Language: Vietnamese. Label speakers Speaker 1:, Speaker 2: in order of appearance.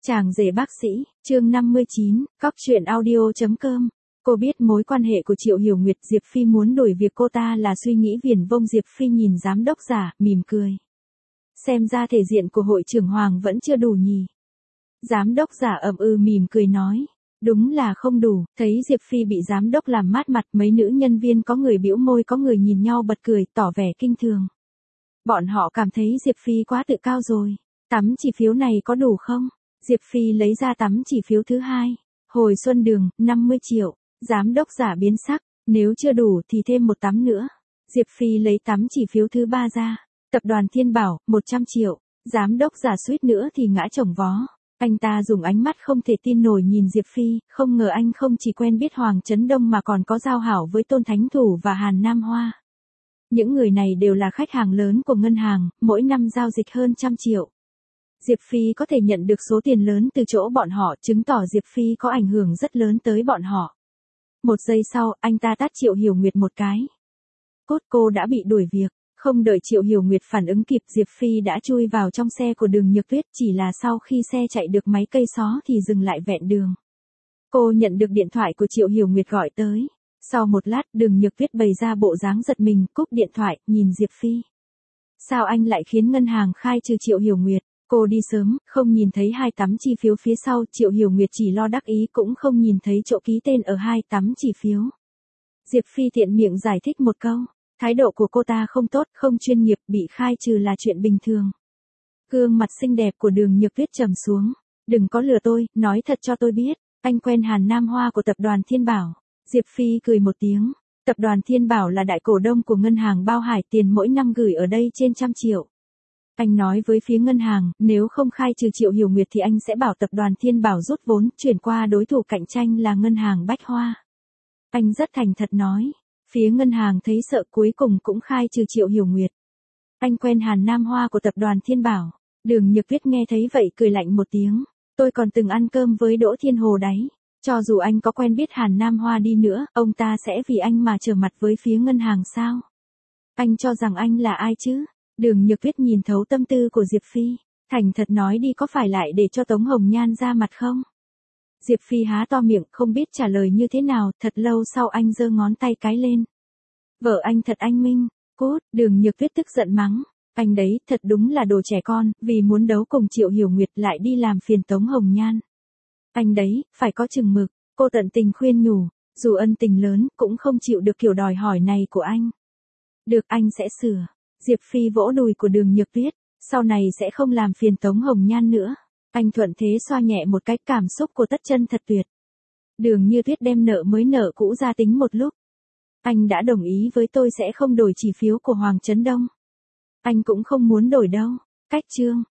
Speaker 1: Chàng rể bác sĩ, chương 59, cóc truyện audio.com. Cô biết mối quan hệ của Triệu Hiểu Nguyệt, Diệp Phi muốn đuổi việc cô ta là suy nghĩ viển vông. Diệp Phi nhìn giám đốc giả, mỉm cười. Xem ra thể diện của hội trưởng Hoàng vẫn chưa đủ nhỉ. Giám đốc giả mỉm cười nói. Đúng là không đủ. Thấy Diệp Phi bị giám đốc làm mát mặt, mấy nữ nhân viên có người bĩu môi, có người nhìn nhau bật cười, tỏ vẻ kinh thường. Bọn họ cảm thấy Diệp Phi quá tự cao rồi. Tấm chỉ phiếu này có đủ không? Diệp Phi lấy ra tấm chỉ phiếu thứ hai. Hồi Xuân Đường, 50 triệu. Giám đốc giả biến sắc. Nếu chưa đủ thì thêm một tấm nữa. Diệp Phi lấy tấm chỉ phiếu thứ ba ra. Tập đoàn Thiên Bảo, 100 triệu. Giám đốc giả suýt nữa thì ngã chồng vó. Anh ta dùng ánh mắt không thể tin nổi nhìn Diệp Phi, không ngờ anh không chỉ quen biết Hoàng Chấn Đông mà còn có giao hảo với Tôn Thánh Thủ và Hàn Nam Hoa. Những người này đều là khách hàng lớn của ngân hàng, mỗi năm giao dịch hơn 100 triệu. Diệp Phi có thể nhận được số tiền lớn từ chỗ bọn họ, chứng tỏ Diệp Phi có ảnh hưởng rất lớn tới bọn họ. Một giây sau, anh ta tát Triệu Hiểu Nguyệt một cái. Cốt, cô đã bị đuổi việc. Không đợi Triệu Hiểu Nguyệt phản ứng kịp, Diệp Phi đã chui vào trong xe của Đường Nhược Tuyết, chỉ là sau khi xe chạy được mấy cây xó thì dừng lại vẹn đường. Cô nhận được điện thoại của Triệu Hiểu Nguyệt gọi tới. Sau một lát, Đường Nhược Tuyết bày ra bộ dáng giật mình, cúp điện thoại, nhìn Diệp Phi. Sao anh lại khiến ngân hàng khai trừ Triệu Hiểu Nguyệt? Cô đi sớm, không nhìn thấy hai tấm chi phiếu phía sau. Triệu Hiểu Nguyệt chỉ lo đắc ý, cũng không nhìn thấy chỗ ký tên ở hai tấm chỉ phiếu. Diệp Phi tiện miệng giải thích một câu. Thái độ của cô ta không tốt, không chuyên nghiệp, bị khai trừ là chuyện bình thường. Gương mặt xinh đẹp của Đường Nhược Tuyết trầm xuống. Đừng có lừa tôi, nói thật cho tôi biết. Anh quen Hàn Nam Hoa của tập đoàn Thiên Bảo. Diệp Phi cười một tiếng. Tập đoàn Thiên Bảo là đại cổ đông của ngân hàng Bao Hải, tiền mỗi năm gửi ở đây trên 100 triệu. Anh nói với phía ngân hàng, nếu không khai trừ Triệu Hiểu Nguyệt thì anh sẽ bảo tập đoàn Thiên Bảo rút vốn, chuyển qua đối thủ cạnh tranh là ngân hàng Bách Hoa. Anh rất thành thật nói. Phía ngân hàng thấy sợ, cuối cùng cũng khai trừ Triệu Hiểu Nguyệt. Anh quen Hàn Nam Hoa của tập đoàn Thiên Bảo. Đường Nhược Tuyết nghe thấy vậy cười lạnh một tiếng. Tôi còn từng ăn cơm với Đỗ Thiên Hồ đấy. Cho dù anh có quen biết Hàn Nam Hoa đi nữa, ông ta sẽ vì anh mà trở mặt với phía ngân hàng sao? Anh cho rằng anh là ai chứ? Đường Nhược Tuyết nhìn thấu tâm tư của Diệp Phi. Thành thật nói đi, có phải lại để cho Tống Hồng Nhan ra mặt không? Diệp Phi há to miệng, không biết trả lời như thế nào. Thật lâu sau anh giơ ngón tay cái lên. Vợ anh thật anh minh. Cốt, Đường Nhược Tuyết tức giận mắng. Anh đấy, thật đúng là đồ trẻ con, vì muốn đấu cùng Triệu Hiểu Nguyệt lại đi làm phiền Tống Hồng Nhan. Anh đấy, phải có chừng mực. Cô tận tình khuyên nhủ. Dù ân tình lớn, cũng không chịu được kiểu đòi hỏi này của anh. Được, anh sẽ sửa. Diệp Phi vỗ đùi của Đường Nhược Tuyết. Sau này sẽ không làm phiền Tống Hồng Nhan nữa. Anh thuận thế xoa nhẹ một cái, cảm xúc của Tất Chân thật tuyệt. Đường Như Tuyết đem nợ mới nợ cũ ra tính một lúc. Anh đã đồng ý với tôi sẽ không đổi chỉ phiếu của Hoàng Chấn Đông. Anh cũng không muốn đổi đâu. Cách chương.